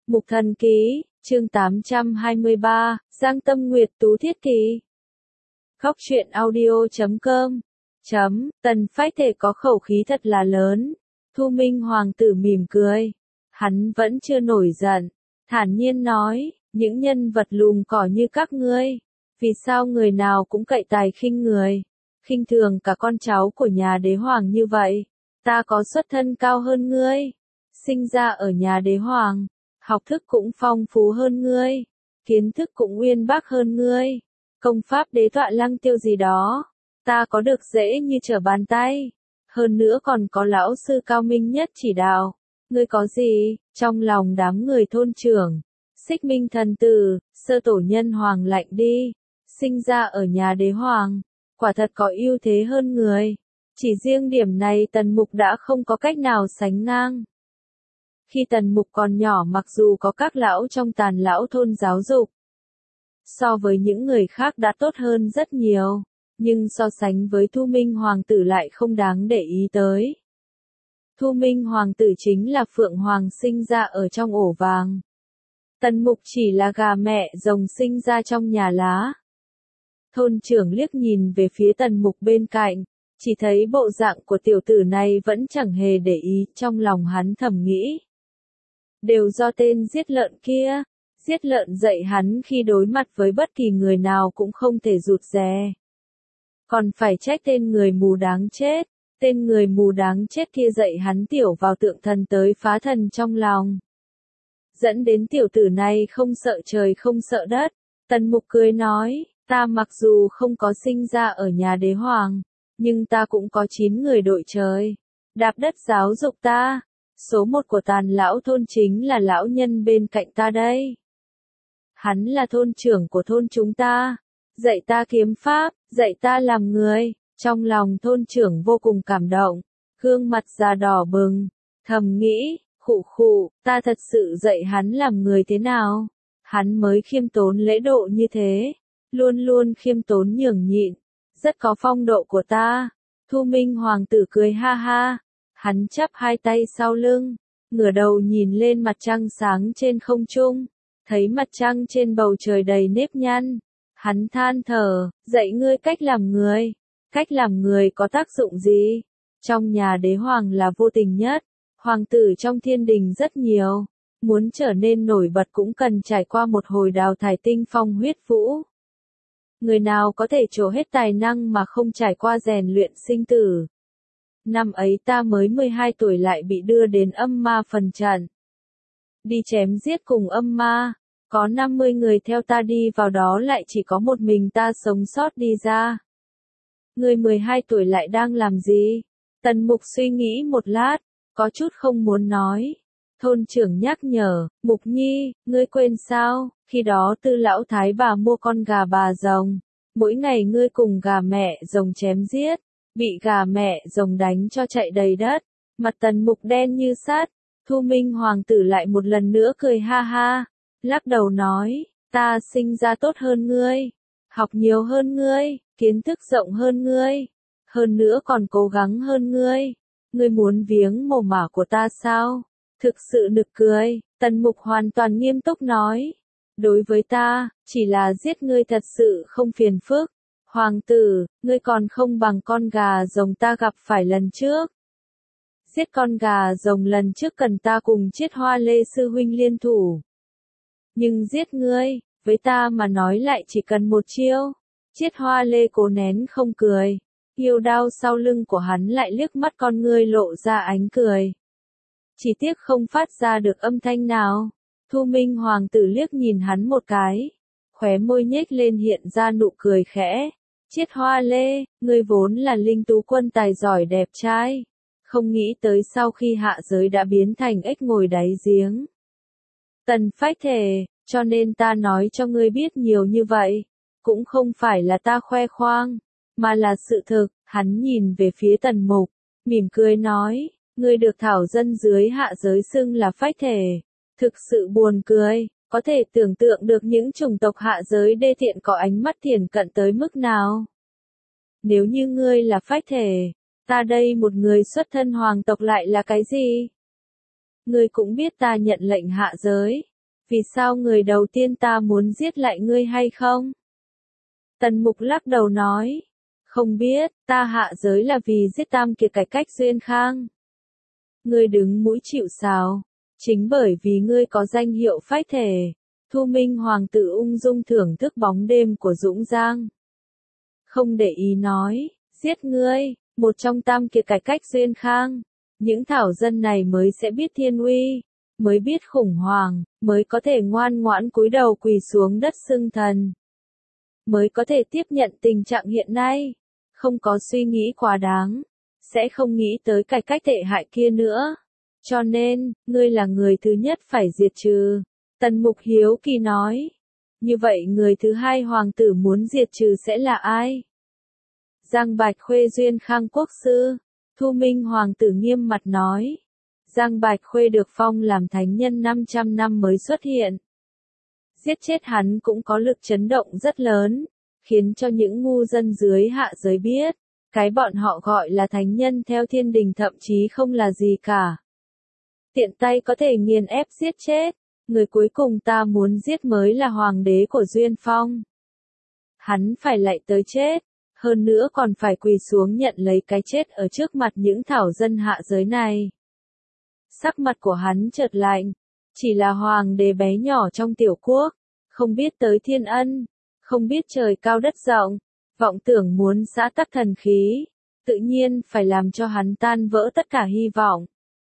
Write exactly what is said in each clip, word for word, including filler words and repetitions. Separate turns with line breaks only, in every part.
Mục Thần Ký, chương tám trăm hai mươi ba, Giang Tâm Nguyệt Tú Thiết Kỳ. Khóc chuyện audio chấm com. Chấm, Tần Phách Thể có khẩu khí thật là lớn. Thu Minh Hoàng tử mỉm cười. Hắn vẫn chưa nổi giận. Thản nhiên nói, những nhân vật lùm cỏ như các ngươi. Vì sao người nào cũng cậy tài khinh người. Khinh thường cả con cháu của nhà đế hoàng như vậy. Ta có xuất thân cao hơn ngươi. Sinh ra ở nhà đế hoàng. Học thức cũng phong phú hơn ngươi. Kiến thức cũng uyên bác hơn ngươi. Công pháp đế tọa lăng tiêu gì đó. Ta có được dễ như trở bàn tay. Hơn nữa còn có lão sư cao minh nhất chỉ đạo. Ngươi có gì, trong lòng đám người thôn trưởng. Xích Minh thần tử, sơ tổ nhân hoàng lạnh đi. Sinh ra ở nhà đế hoàng. Quả thật có ưu thế hơn người. Chỉ riêng điểm này Tần Mục đã không có cách nào sánh ngang. Khi Tần Mục còn nhỏ mặc dù có các lão trong tàn lão thôn giáo dục. So với những người khác đã tốt hơn rất nhiều. Nhưng so sánh với Thu Minh Hoàng tử lại không đáng để ý tới. Thu Minh Hoàng tử chính là Phượng Hoàng sinh ra ở trong ổ vàng. Tần Mục chỉ là gà mẹ rồng sinh ra trong nhà lá. Thôn trưởng liếc nhìn về phía Tần Mục bên cạnh. Chỉ thấy bộ dạng của tiểu tử này vẫn chẳng hề để ý, trong lòng hắn thầm nghĩ. Đều do tên giết lợn kia. Giết lợn dạy hắn khi đối mặt với bất kỳ người nào cũng không thể rụt rè. Còn phải trách tên người mù đáng chết. Tên người mù đáng chết kia dạy hắn tiểu vào tượng thần tới phá thần trong lòng. Dẫn đến tiểu tử này không sợ trời không sợ đất. Tần Mục cười nói, ta mặc dù không có sinh ra ở nhà đế hoàng. Nhưng ta cũng có chín người đội trời. Đạp đất giáo dục ta. Số một của tàn lão thôn chính là lão nhân bên cạnh ta đây. Hắn là thôn trưởng của thôn chúng ta. Dạy ta kiếm pháp, dạy ta làm người. Trong lòng thôn trưởng vô cùng cảm động. Gương mặt già đỏ bừng. Thầm nghĩ, khụ khụ, ta thật sự dạy hắn làm người thế nào. Hắn mới khiêm tốn lễ độ như thế. Luôn luôn khiêm tốn nhường nhịn. Rất có phong độ của ta. Thu Minh Hoàng tử cười ha ha. Hắn chắp hai tay sau lưng. Ngửa đầu nhìn lên mặt trăng sáng trên không trung. Thấy mặt trăng trên bầu trời đầy nếp nhăn. Hắn than thở, dạy ngươi cách làm người. Cách làm người có tác dụng gì? Trong nhà đế hoàng là vô tình nhất. Hoàng tử trong thiên đình rất nhiều. Muốn trở nên nổi bật cũng cần trải qua một hồi đào thải tinh phong huyết vũ. Người nào có thể trổ hết tài năng mà không trải qua rèn luyện sinh tử. Năm ấy ta mới mười hai tuổi lại bị đưa đến âm ma phần trận. Đi chém giết cùng âm ma. Có năm mươi người theo ta đi vào đó lại chỉ có một mình ta sống sót đi ra. Người mười hai tuổi lại đang làm gì? Tần Mục suy nghĩ một lát, có chút không muốn nói. Thôn trưởng nhắc nhở, Mục Nhi, ngươi quên sao, khi đó Tư lão thái bà mua con gà bà rồng. Mỗi ngày ngươi cùng gà mẹ rồng chém giết, bị gà mẹ rồng đánh cho chạy đầy đất. Mặt Tần Mục đen như sắt. Thu Minh Hoàng tử lại một lần nữa cười ha ha. Lắc đầu nói, ta sinh ra tốt hơn ngươi. Học nhiều hơn ngươi, kiến thức rộng hơn ngươi. Hơn nữa còn cố gắng hơn ngươi. Ngươi muốn viếng mồ mả của ta sao? Thực sự nực cười. Tần Mục hoàn toàn nghiêm túc nói. Đối với ta, chỉ là giết ngươi thật sự không phiền phức. Hoàng tử, ngươi còn không bằng con gà rồng ta gặp phải lần trước. Giết con gà rồng lần trước cần ta cùng Chiết Hoa Lê sư huynh liên thủ. Nhưng giết ngươi, với ta mà nói lại chỉ cần một chiêu. Chiết Hoa Lê cố nén không cười. Yêu đao sau lưng của hắn lại liếc mắt con ngươi lộ ra ánh cười. Chỉ tiếc không phát ra được âm thanh nào. Thu Minh Hoàng tử liếc nhìn hắn một cái. Khóe môi nhếch lên hiện ra nụ cười khẽ. Chiết Hoa Lê, ngươi vốn là linh tú quân tài giỏi đẹp trai. Không nghĩ tới sau khi hạ giới đã biến thành ếch ngồi đáy giếng. Tần Phách Thể, cho nên ta nói cho ngươi biết nhiều như vậy. Cũng không phải là ta khoe khoang, mà là sự thực. Hắn nhìn về phía Tần Mục, mỉm cười nói, ngươi được thảo dân dưới hạ giới xưng là Phách Thể. Thực sự buồn cười, có thể tưởng tượng được những chủng tộc hạ giới đê tiện có ánh mắt thiển cận tới mức nào. Nếu như ngươi là Phách Thể, ta đây một người xuất thân hoàng tộc lại là cái gì? Ngươi cũng biết ta nhận lệnh hạ giới, vì sao người đầu tiên ta muốn giết lại ngươi hay không? Tần Mục lắc đầu nói, không biết, ta hạ giới là vì giết Tam Kiệt cải cách Duyên Khang. Ngươi đứng mũi chịu sào, chính bởi vì ngươi có danh hiệu phách thể. Thu Minh Hoàng tử ung dung thưởng thức bóng đêm của Dũng Giang. Không để ý nói, giết ngươi, một trong Tam Kiệt cải cách Duyên Khang. Những thảo dân này mới sẽ biết thiên uy, mới biết khủng hoảng, mới có thể ngoan ngoãn cúi đầu quỳ xuống đất xưng thần. Mới có thể tiếp nhận tình trạng hiện nay, không có suy nghĩ quá đáng, sẽ không nghĩ tới cải cách tệ hại kia nữa. Cho nên, ngươi là người thứ nhất phải diệt trừ. Tần Mục hiếu kỳ nói. Như vậy người thứ hai hoàng tử muốn diệt trừ sẽ là ai? Giang Bạch Khuê Duyên Khang quốc sư. Thu Minh Hoàng tử nghiêm mặt nói. Giang Bạch Khuê được phong làm thánh nhân năm trăm năm mới xuất hiện. Giết chết hắn cũng có lực chấn động rất lớn, khiến cho những ngu dân dưới hạ giới biết, cái bọn họ gọi là thánh nhân theo thiên đình thậm chí không là gì cả. Tiện tay có thể nghiền ép giết chết, người cuối cùng ta muốn giết mới là hoàng đế của Duyên Phong. Hắn phải lại tới chết, hơn nữa còn phải quỳ xuống nhận lấy cái chết ở trước mặt những thảo dân hạ giới này. Sắc mặt của hắn chợt lạnh, chỉ là hoàng đế bé nhỏ trong tiểu quốc, không biết tới thiên ân, không biết trời cao đất rộng, vọng tưởng muốn xã tắc thần khí, tự nhiên phải làm cho hắn tan vỡ tất cả hy vọng.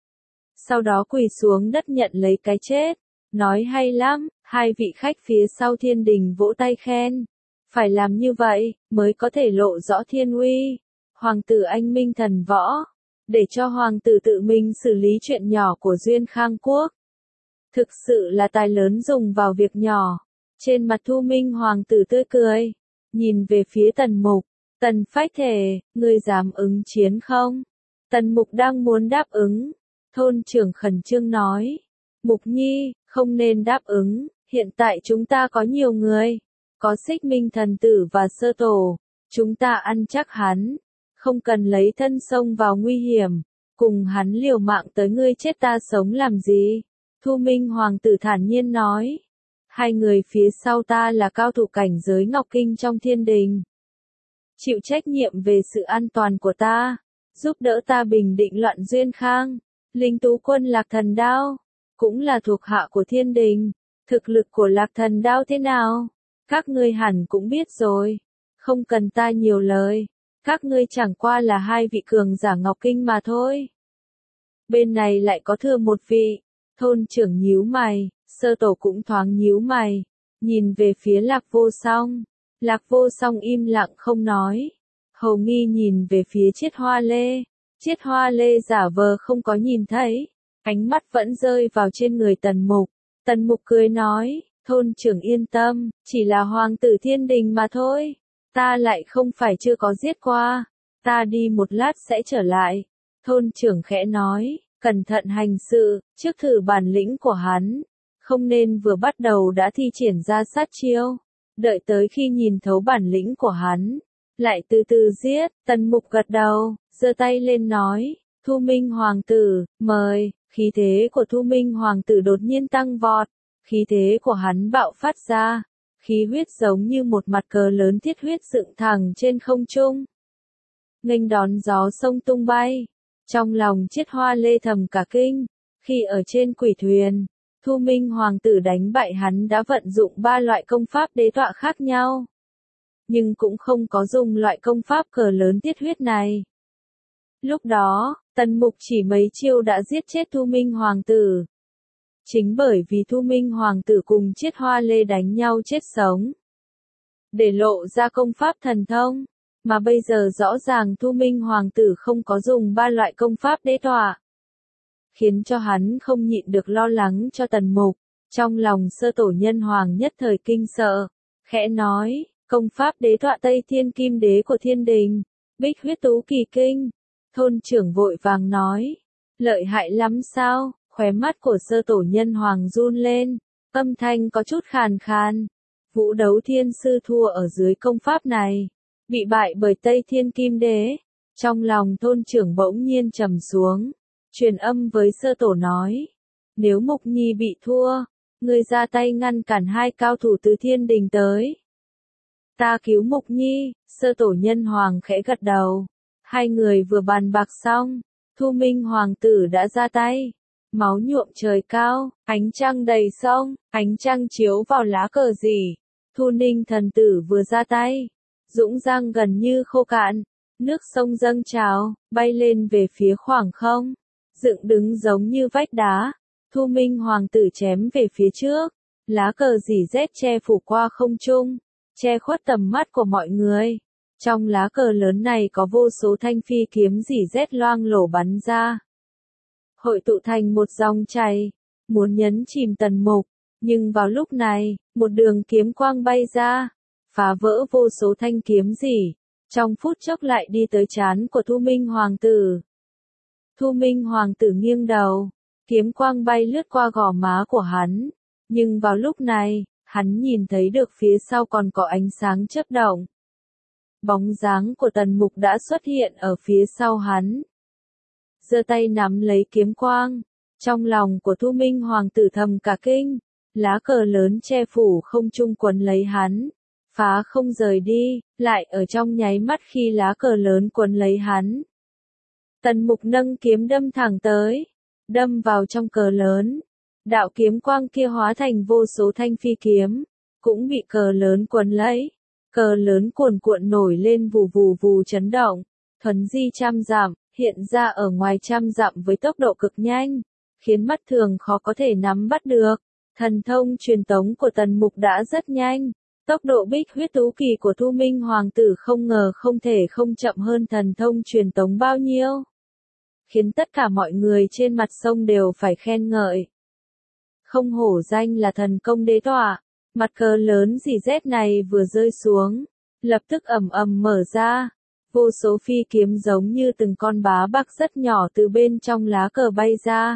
Sau đó quỳ xuống đất nhận lấy cái chết, nói hay lắm, hai vị khách phía sau thiên đình vỗ tay khen. Phải làm như vậy, mới có thể lộ rõ thiên uy. Hoàng tử anh minh thần võ, để cho hoàng tử tự mình xử lý chuyện nhỏ của Duyên Khang quốc. Thực sự là tài lớn dùng vào việc nhỏ. Trên mặt Thu Minh Hoàng tử tươi cười, nhìn về phía Tần Mục. Tần phách thể, ngươi dám ứng chiến không? Tần Mục đang muốn đáp ứng. Thôn trưởng khẩn trương nói. Mục Nhi, không nên đáp ứng, hiện tại chúng ta có nhiều người. Có Xích Minh thần tử và Sơ Tổ. Chúng ta ăn chắc hắn. Không cần lấy thân xông vào nguy hiểm. Cùng hắn liều mạng tới ngươi chết ta sống làm gì? Thu Minh Hoàng tử thản nhiên nói. Hai người phía sau ta là cao thủ cảnh giới Ngọc Kinh trong thiên đình. Chịu trách nhiệm về sự an toàn của ta. Giúp đỡ ta bình định loạn Duyên Khang. Linh Tú quân Lạc Thần Đao. Cũng là thuộc hạ của thiên đình. Thực lực của Lạc Thần Đao thế nào? Các ngươi hẳn cũng biết rồi. Không cần ta nhiều lời. Các ngươi chẳng qua là hai vị cường giả Ngọc Kinh mà thôi. Bên này lại có thừa một vị. Thôn trưởng nhíu mày, Sơ Tổ cũng thoáng nhíu mày. Nhìn về phía Lạc Vô Song. Lạc Vô Song im lặng không nói. Hầu nghi nhìn về phía Chiết Hoa Lê. Chiết Hoa Lê giả vờ không có nhìn thấy. Ánh mắt vẫn rơi vào trên người Tần Mục. Tần Mục cười nói. Thôn trưởng yên tâm, chỉ là hoàng tử thiên đình mà thôi. Ta lại không phải chưa có giết qua. Ta đi một lát sẽ trở lại. Thôn trưởng khẽ nói, cẩn thận hành sự, trước thử bản lĩnh của hắn. Không nên vừa bắt đầu đã thi triển ra sát chiêu. Đợi tới khi nhìn thấu bản lĩnh của hắn. Lại từ từ giết. Tần Mục gật đầu, giơ tay lên nói. Thu Minh Hoàng tử, mời. Khí thế của Thu Minh Hoàng tử đột nhiên tăng vọt. Khí thế của hắn bạo phát ra, khí huyết giống như một mặt cờ lớn thiết huyết dựng thẳng trên không trung. Nghênh đón gió sông tung bay, trong lòng Chiết Hoa Lê thầm cả kinh, khi ở trên quỷ thuyền, Thu Minh Hoàng tử đánh bại hắn đã vận dụng ba loại công pháp đế tọa khác nhau. Nhưng cũng không có dùng loại công pháp cờ lớn thiết huyết này. Lúc đó, Tần Mục chỉ mấy chiêu đã giết chết Thu Minh Hoàng tử. Chính bởi vì Thu Minh Hoàng tử cùng Chiết Hoa Lê đánh nhau chết sống. Để lộ ra công pháp thần thông, mà bây giờ rõ ràng Thu Minh Hoàng tử không có dùng ba loại công pháp đế tọa. Khiến cho hắn không nhịn được lo lắng cho Tần Mục, trong lòng Sơ Tổ Nhân Hoàng nhất thời kinh sợ, khẽ nói, công pháp đế tọa Tây Thiên Kim Đế của thiên đình, Bích Huyết Tú Kỳ Kinh. Thôn trưởng vội vàng nói, lợi hại lắm sao? Khóe mắt của Sơ Tổ Nhân Hoàng run lên, âm thanh có chút khàn khàn. Vũ Đấu Thiên Sư thua ở dưới công pháp này, bị bại bởi Tây Thiên Kim Đế. Trong lòng thôn trưởng bỗng nhiên trầm xuống, truyền âm với Sơ Tổ nói, nếu Mục Nhi bị thua, ngươi ra tay ngăn cản hai cao thủ từ thiên đình tới. Ta cứu Mục Nhi, Sơ tổ nhân hoàng khẽ gật đầu. Hai người vừa bàn bạc xong, Thu Minh hoàng tử đã ra tay. Máu nhuộm trời cao, ánh trăng đầy sông, ánh trăng chiếu vào lá cờ rỉ. Thu Ninh thần tử vừa ra tay, dũng giang gần như khô cạn, nước sông dâng trào, bay lên về phía khoảng không, dựng đứng giống như vách đá. Thu Minh hoàng tử chém về phía trước, lá cờ rỉ rét che phủ qua không trung, che khuất tầm mắt của mọi người. Trong lá cờ lớn này có vô số thanh phi kiếm rỉ rét loang lổ bắn ra, hội tụ thành một dòng chảy, muốn nhấn chìm Tần Mục. Nhưng vào lúc này, một đường kiếm quang bay ra, phá vỡ vô số thanh kiếm rỉ, trong phút chốc lại đi tới trán của Thu Minh hoàng tử. Thu Minh hoàng tử nghiêng đầu, kiếm quang bay lướt qua gò má của hắn, nhưng vào lúc này, hắn nhìn thấy được phía sau còn có ánh sáng chớp động. Bóng dáng của Tần Mục đã xuất hiện ở phía sau hắn. Giơ tay nắm lấy kiếm quang, trong lòng của Thu Minh hoàng tử thầm cả kinh, lá cờ lớn che phủ không trung quấn lấy hắn, phá không rời đi, lại ở trong nháy mắt khi lá cờ lớn quấn lấy hắn. Tần Mục nâng kiếm đâm thẳng tới, đâm vào trong cờ lớn. Đạo kiếm quang kia hóa thành vô số thanh phi kiếm, cũng bị cờ lớn quấn lấy. Cờ lớn cuồn cuộn nổi lên vù vù vù chấn động, thuấn di trăm dặm, hiện ra ở ngoài trăm dặm với tốc độ cực nhanh, khiến mắt thường khó có thể nắm bắt được. Thần thông truyền tống của Tần Mục đã rất nhanh, tốc độ bích huyết tú kỳ của Thu Minh hoàng tử không ngờ không thể không chậm hơn thần thông truyền tống bao nhiêu, khiến tất cả mọi người trên mặt sông đều phải khen ngợi. Không hổ danh là thần công đế tọa, mặt cờ lớn rỉ rét này vừa rơi xuống, lập tức ầm ầm mở ra, vô số phi kiếm giống như từng con bá bạc rất nhỏ từ bên trong lá cờ bay ra,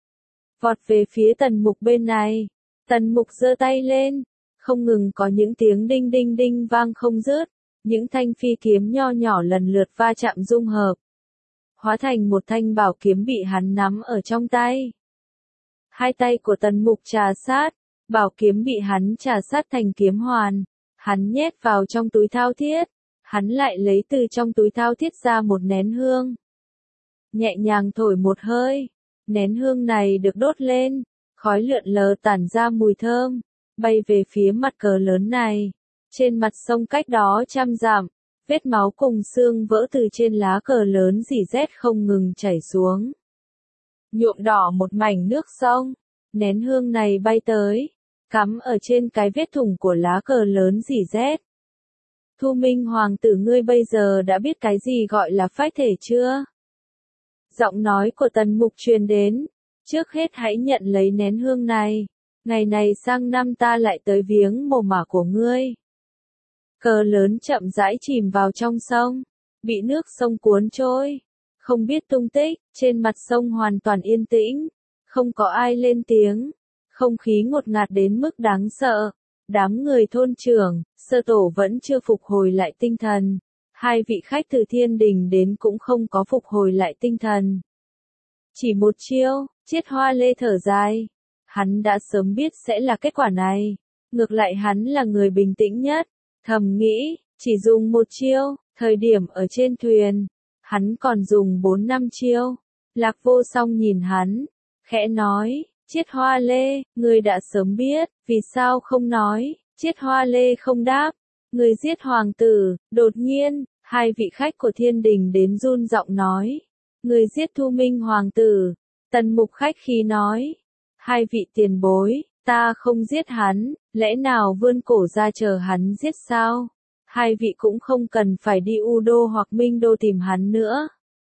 vọt về phía Tần Mục bên này. Tần Mục giơ tay lên, không ngừng có những tiếng đinh đinh đinh vang không dứt, những thanh phi kiếm nho nhỏ lần lượt va chạm dung hợp, hóa thành một thanh bảo kiếm bị hắn nắm ở trong tay. Hai tay của Tần Mục trà sát, bảo kiếm bị hắn trà sát thành kiếm hoàn, hắn nhét vào trong túi thao thiết, hắn lại lấy từ trong túi thao thiết ra một nén hương. Nhẹ nhàng thổi một hơi, nén hương này được đốt lên, khói lượn lờ tản ra mùi thơm, bay về phía mặt cờ lớn này. Trên mặt sông cách đó trăm dặm, vết máu cùng xương vỡ từ trên lá cờ lớn rỉ rét không ngừng chảy xuống, nhuộm đỏ một mảnh nước sông. Nén hương này bay tới, cắm ở trên cái vết thủng của lá cờ lớn rỉ rét. Thu Minh hoàng tử, ngươi bây giờ đã biết cái gì gọi là phách thể chưa? Giọng nói của Tần Mục truyền đến, trước hết hãy nhận lấy nén hương này, ngày này sang năm ta lại tới viếng mồ mả của ngươi. Cờ lớn chậm rãi chìm vào trong sông, bị nước sông cuốn trôi, không biết tung tích. Trên mặt sông hoàn toàn yên tĩnh, không có ai lên tiếng, không khí ngột ngạt đến mức đáng sợ. Đám người thôn trưởng, Sơ tổ vẫn chưa phục hồi lại tinh thần, hai vị khách từ thiên đình đến cũng không có phục hồi lại tinh thần. Chỉ một chiêu, Chiết Hoa Lê thở dài, hắn đã sớm biết sẽ là kết quả này, ngược lại hắn là người bình tĩnh nhất, thầm nghĩ, chỉ dùng một chiêu, thời điểm ở trên thuyền, hắn còn dùng bốn năm chiêu. Lạc Vô Song nhìn hắn, khẽ nói, Chiết Hoa Lê, ngươi đã sớm biết, vì sao không nói? Chiết Hoa Lê không đáp, người giết hoàng tử. Đột nhiên, hai vị khách của thiên đình đến run giọng nói, người giết Thu Minh hoàng tử. Tần Mục khách khí nói, hai vị tiền bối, ta không giết hắn, lẽ nào vươn cổ ra chờ hắn giết sao? Hai vị cũng không cần phải đi U Đô hoặc Minh Đô tìm hắn nữa.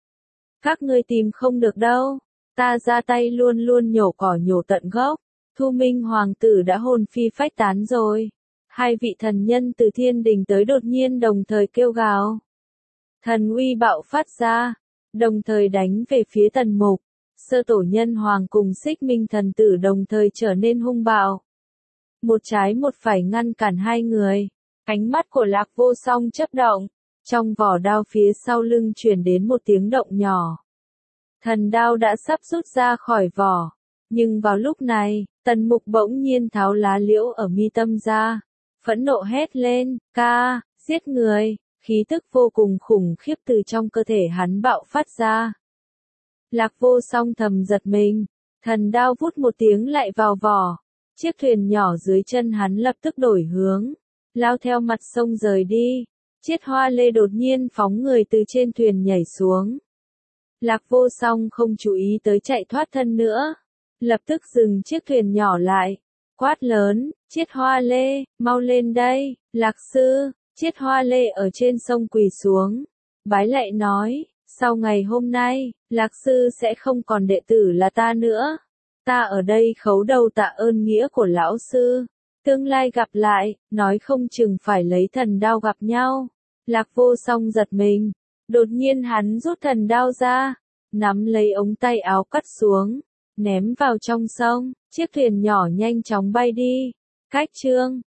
Các ngươi tìm không được đâu, ta ra tay luôn luôn nhổ cỏ nhổ tận gốc. Thu Minh hoàng tử đã hồn phi phách tán rồi. Hai vị thần nhân từ thiên đình tới đột nhiên đồng thời kêu gào. Thần uy bạo phát ra, đồng thời đánh về phía Tần Mục. Sơ tổ nhân hoàng cùng Xích Minh thần tử đồng thời trở nên hung bạo. Một trái một phải ngăn cản hai người. Ánh mắt của Lạc Vô Song chớp động, trong vỏ đao phía sau lưng truyền đến một tiếng động nhỏ. Thần đao đã sắp rút ra khỏi vỏ, Nhưng vào lúc này, Tần Mục bỗng nhiên tháo lá liễu ở mi tâm ra, phẫn nộ hét lên, ca, giết người, khí tức vô cùng khủng khiếp từ trong cơ thể hắn bạo phát ra. Lạc Vô Song thầm giật mình, thần đao vút một tiếng lại vào vỏ, chiếc thuyền nhỏ dưới chân hắn lập tức đổi hướng, lao theo mặt sông rời đi. Chiết Hoa Lê đột nhiên phóng người từ trên thuyền nhảy xuống. Lạc Vô Song không chú ý tới chạy thoát thân nữa, lập tức dừng chiếc thuyền nhỏ lại, quát lớn, Chiết Hoa Lê, mau lên đây, Lạc sư. Chiết Hoa Lê ở trên sông quỳ xuống, bái lạy nói, sau ngày hôm nay, Lạc sư sẽ không còn đệ tử là ta nữa. Ta ở đây khấu đầu tạ ơn nghĩa của lão sư. Tương lai gặp lại, nói không chừng phải lấy thần đao gặp nhau. Lạc Vô Song giật mình, đột nhiên hắn rút thần đao ra, nắm lấy ống tay áo cắt xuống, ném vào trong sông, chiếc thuyền nhỏ nhanh chóng bay đi. Cách chương